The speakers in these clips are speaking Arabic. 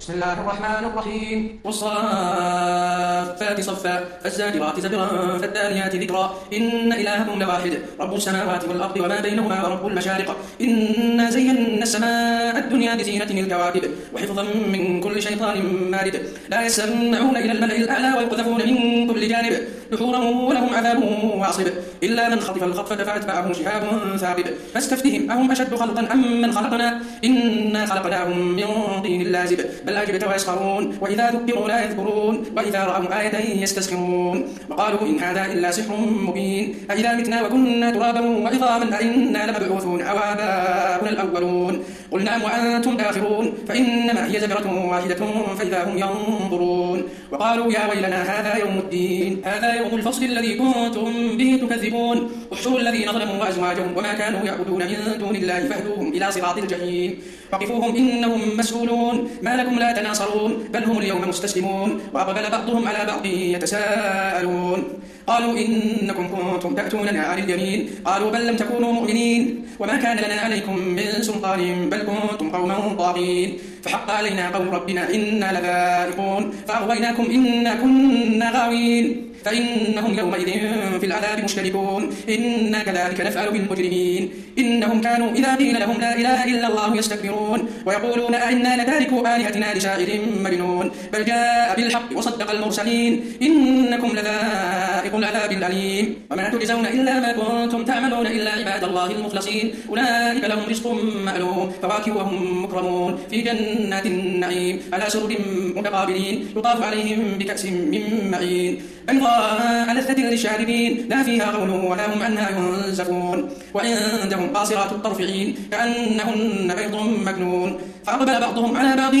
بسم الله الرحمن الرحيم. والصافات صفا فالزاجرات زجرا فالتاليات ذكرا إن إلهكم لواحد رب السماوات والأرض وما بينهما ورب المشارق إنا زينا السماء الدنيا بزينة الكواكب وحفظا من كل شيطان مارد لا يسمعون إلى الملأ الأعلى ويقذفون من كل جانب دحورا ولهم عذاب واصب إلا من خطف الخطفة فأتبعه شهاب ثاقب فاستفتهم أهم أشد خلقا أم من خلقنا إنا خلقناهم من طين لازب بل أعجبت ويسخرون وإذا ذكروا لا يذكرون وإذا رأوا آية يستسخرون وقالوا إن هذا إلا سحر مبين أإذا متنا وكنا ترابا وعظاما أإنا لمبعوثون أو آباؤنا الأولون قل نعم وأنتم داخرون فإنما هي زجرة واحدة فإذا هم ينظرون وقالوا يا ويلنا هذا يوم الدين هذا يوم الفصل الذي كنتم به تكذبون احشروا الذين ظلموا وأزواجهم وما كانوا يعبدون من دون الله فاهدوهم إلى صراط الجحيم وقفوهم إنهم مسؤولون ما لكم لا تناصرون بل هم اليوم مستسلمون وأقبل بعضهم على بعض يتساءلون قالوا إنكم كنتم تأتوننا عن اليمين قالوا بل لم تكونوا مؤمنين وما كان لنا عليكم من سلطان بل كنتم قوما طاغين فحق علينا قول ربنا إنا لذائقون فأغويناكم إنا كنا غاوين فإنهم يومئذ في العذاب مشتركون إنا كذلك نفعل بالمجرمين إنهم كانوا إذا قيل لهم لا إله إلا الله يستكبرون ويقولون أئنا لتاركو آلهتنا لشاعر مجنون بل جاء بالحق وصدق المرسلين إنكم لذائق العذاب الأليم وما تجزون إلا ما كنتم تعملون إلا عباد الله المخلصين أولئك لهم رزق معلوم فواكه وهم مكرمون في جنات النعيم على سرر متقابلين يطاف عليهم بكأس من معين بيضاء لذة للشاربين لا فيها غول ولا هم عنها ينزفون وعندهم قاصرات الطرف عين كأنهن بيض مكنون فأقبل بعضهم على بعض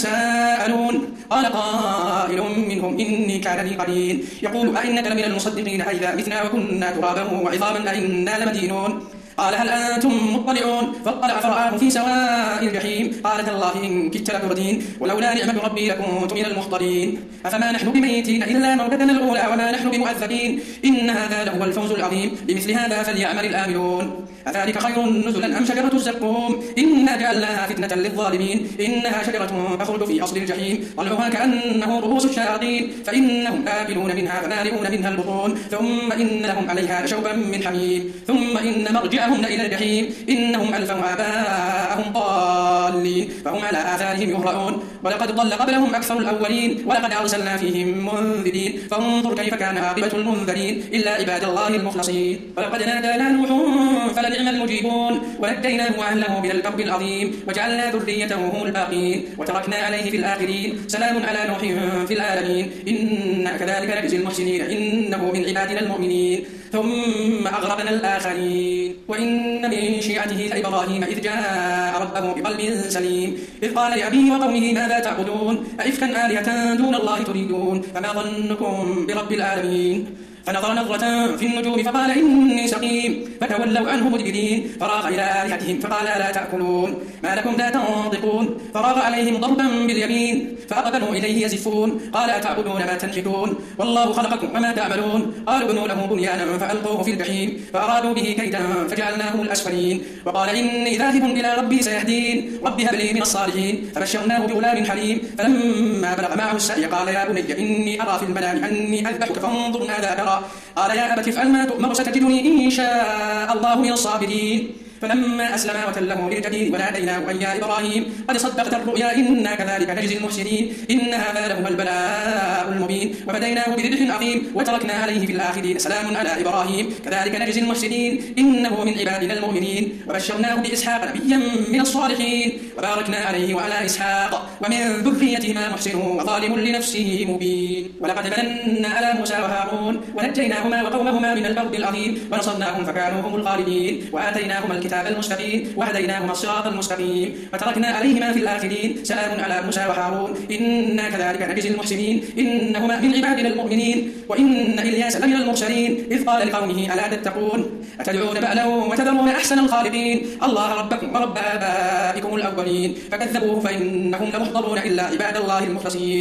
يتساءلون قال قائل منهم إني كان لي قرين يقول أئنك لمن المصدقين أئذا متنا وكنا ترابا وعظاما أئنا لمدينون قال هل أنتم مطلعون فاطلع فرآه في سواء الجحيم قال تالله إن كدت لتردين ولولا نعمة ربي لكنت من المحضرين أفما نحن بميتين إلا موتتنا الأولى وما نحن بمؤذبين إن هذا لهو الفوز العظيم بمثل هذا فليعمل الآملون أذلك خير نزلا أم شجرة الزقوم إنا جعلناها فتنة للظالمين إنها شجرة تخرج في أصل الجحيم طلعها كأنه رؤوس الشياطين فإنهم آكلون منها فمالئون منها البطون ثم إن لهم عليها شوبا من حميم ثم إن مرجعهم إلى الجحيم إنهم ألفوا آباءهم ضالين فهم على آثارهم يهرعون ولقد ضل قبلهم أكثر الأولين ولقد أرسلنا فيهم منذرين فانظر كيف كان عاقبة المنذرين إلا عباد الله المخلصين ولقد نادانا نوح فلنعم المجيبون ونجيناه وأهله من الكرب العظيم وجعلنا ذريته هم الباقين وتركنا عليه في الآخرين سلام على نوح في العالمين إنا كذلك نجزي المحسنين إنه من عبادنا المؤمنين ثم أغرقنا الآخرين وإن من شيعته لإبراهيم إذ جاء ربه بقلب سليم إذ قال لأبيه وقومه ماذا تعبدون أئفكا آلهة دون الله تريدون فما ظنكم برب العالمين فنظر نظرة في النجوم فقال إني سقيم فتولوا عنه مدبرين فراغ إلى آلهتهم فقال ألا تأكلون ما لكم لا تنطقون فراغ عليهم ضربا باليمين فأقبلوا إليه يزفون قال أتعبدون ما تنحتون والله خلقكم وما تعملون قالوا ابنوا له بنيانا فألقوه في الجحيم فأرادوا به كيدا فجعلناهم الأسفلين وقال إني ذاهب إلى ربي سيهدين رب هب لي من الصالحين فبشرناه بغلام حليم فلما بلغ معه السعي قال يا بني إني أرى في المنام أني أذبحك فانظر ماذا ترى قال يا أبت افعل ما تؤمر ستجدني إن شاء الله من الصابرين فلما أسلم وتله للجبين وناديناه أن يا إبراهيم قد صدقت الرؤيا إنا كذلك نجزي المحسنين إن هذا لهو البلاء المبين وفديناه بذبح عظيم وتركنا عليه في الآخرين سلام على إبراهيم كذلك نجزي المحسنين إنه من عبادنا المؤمنين وبشرناه بإسحاق نبيا من الصالحين وباركنا عليه وعلى إسحاق ومن ذريتهما محسن وظالم لنفسه مبين ولقد مننا على موسى وهارون ونجيناهما وقومهما من الكرب العظيم ونصرناهم فكانوا هم الغالبين وآتيناهما الكتاب المستقيم وهديناهما الصراط المستقيم وتركنا عليهما في الآخرين سلام على موسى وهارون إنا كذلك نجزي المحسنين إنهما من عبادنا المؤمنين وإن إلياس لمن المرسلين إذ قال لقومه ألا تتقون أتدعون بعلا وتذرون أحسن الخالقين الله ربكم ورب آبائكم الأولين فكذبوه فإنهم لمحضرون إلا عباد الله المخلصين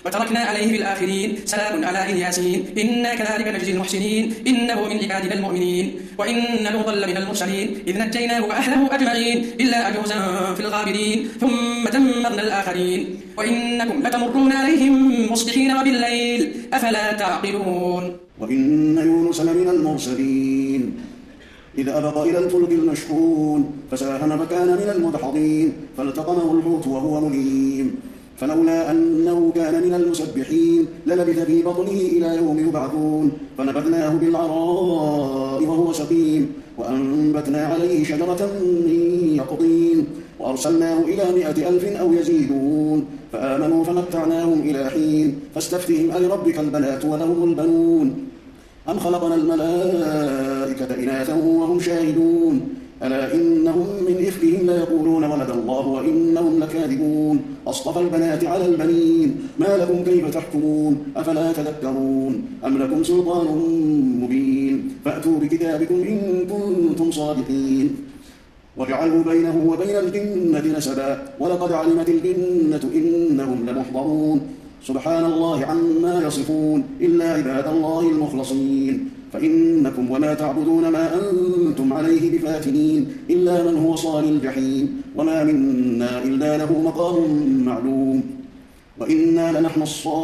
وتركنا عليه في الآخرين سلام على الياسين إنا كذلك نجزي المحسنين إنه من عبادنا المؤمنين وإن لوطا لمن المرسلين إذ نجيناه وأهله أجمعين إلا عجوزا في الغابرين ثم دمرنا الآخرين وإنكم لتمرون عليهم مصبحين وبالليل أفلا تعقلون وإن يونس لمن المرسلين إذ أبق إلى الفلك المشحون فساهم فكان من المدحضين فالتقمه الحوت وهو مليم فلولا أنه كان من المسبحين للبث في بطنه إلى يوم يبعثون فنبذناه بالعراء وهو سقيم وأنبتنا عليه شجرة من يقطين وأرسلناه إلى 100,000 أو يزيدون فآمنوا فمتعناهم إلى حين فاستفتهم ألربك البنات ولهم البنون أم خلقنا الملائكة إناثا وهم شاهدون ألا إنهم من إفكهم ليقولون ولد الله وإنهم لكاذبون أصطفى البنات على البنين ما لكم كيف تحكمون أفلا تذكرون أم لكم سلطان مبين فأتوا بكتابكم إن كنتم صادقين وجعلوا بينه وبين الجنة نسبا ولقد علمت الجنة إنهم لمحضرون سبحان الله عما يصفون إلا عباد الله المخلصين فإنكم وما تعبدون ما أنتم عليه بفاتنين إلا من هو صال الجحيم وما منا إلا له مقام معلوم وإنا لنحن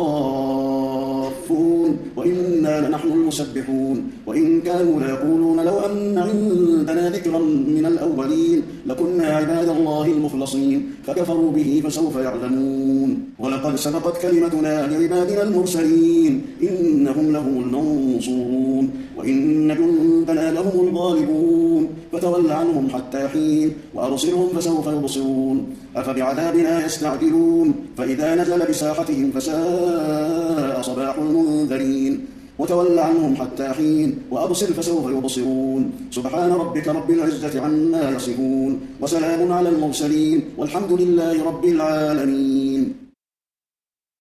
الصافون وإنا لنحن المسبحون وإن كانوا ليقولون لو أن عندنا ذكرا من الأولين لكنا عباد الله المخلصين فكفروا به فسوف يعلمون ولقد سبقت كلمتنا لعبادنا المرسلين إنهم لهم المنصورون وإن جندنا لهم الغالبون فتول عنهم حتى حين وأبصرهم فسوف يبصرون أفبعذابنا يستعجلون فإذا نزل بساحتهم فساء صباح المنذرين وتول عنهم حتى حين وأبصر فسوف يبصرون سبحان ربك رب العزة عما يصفون وسلام على المرسلين والحمد لله رب العالمين.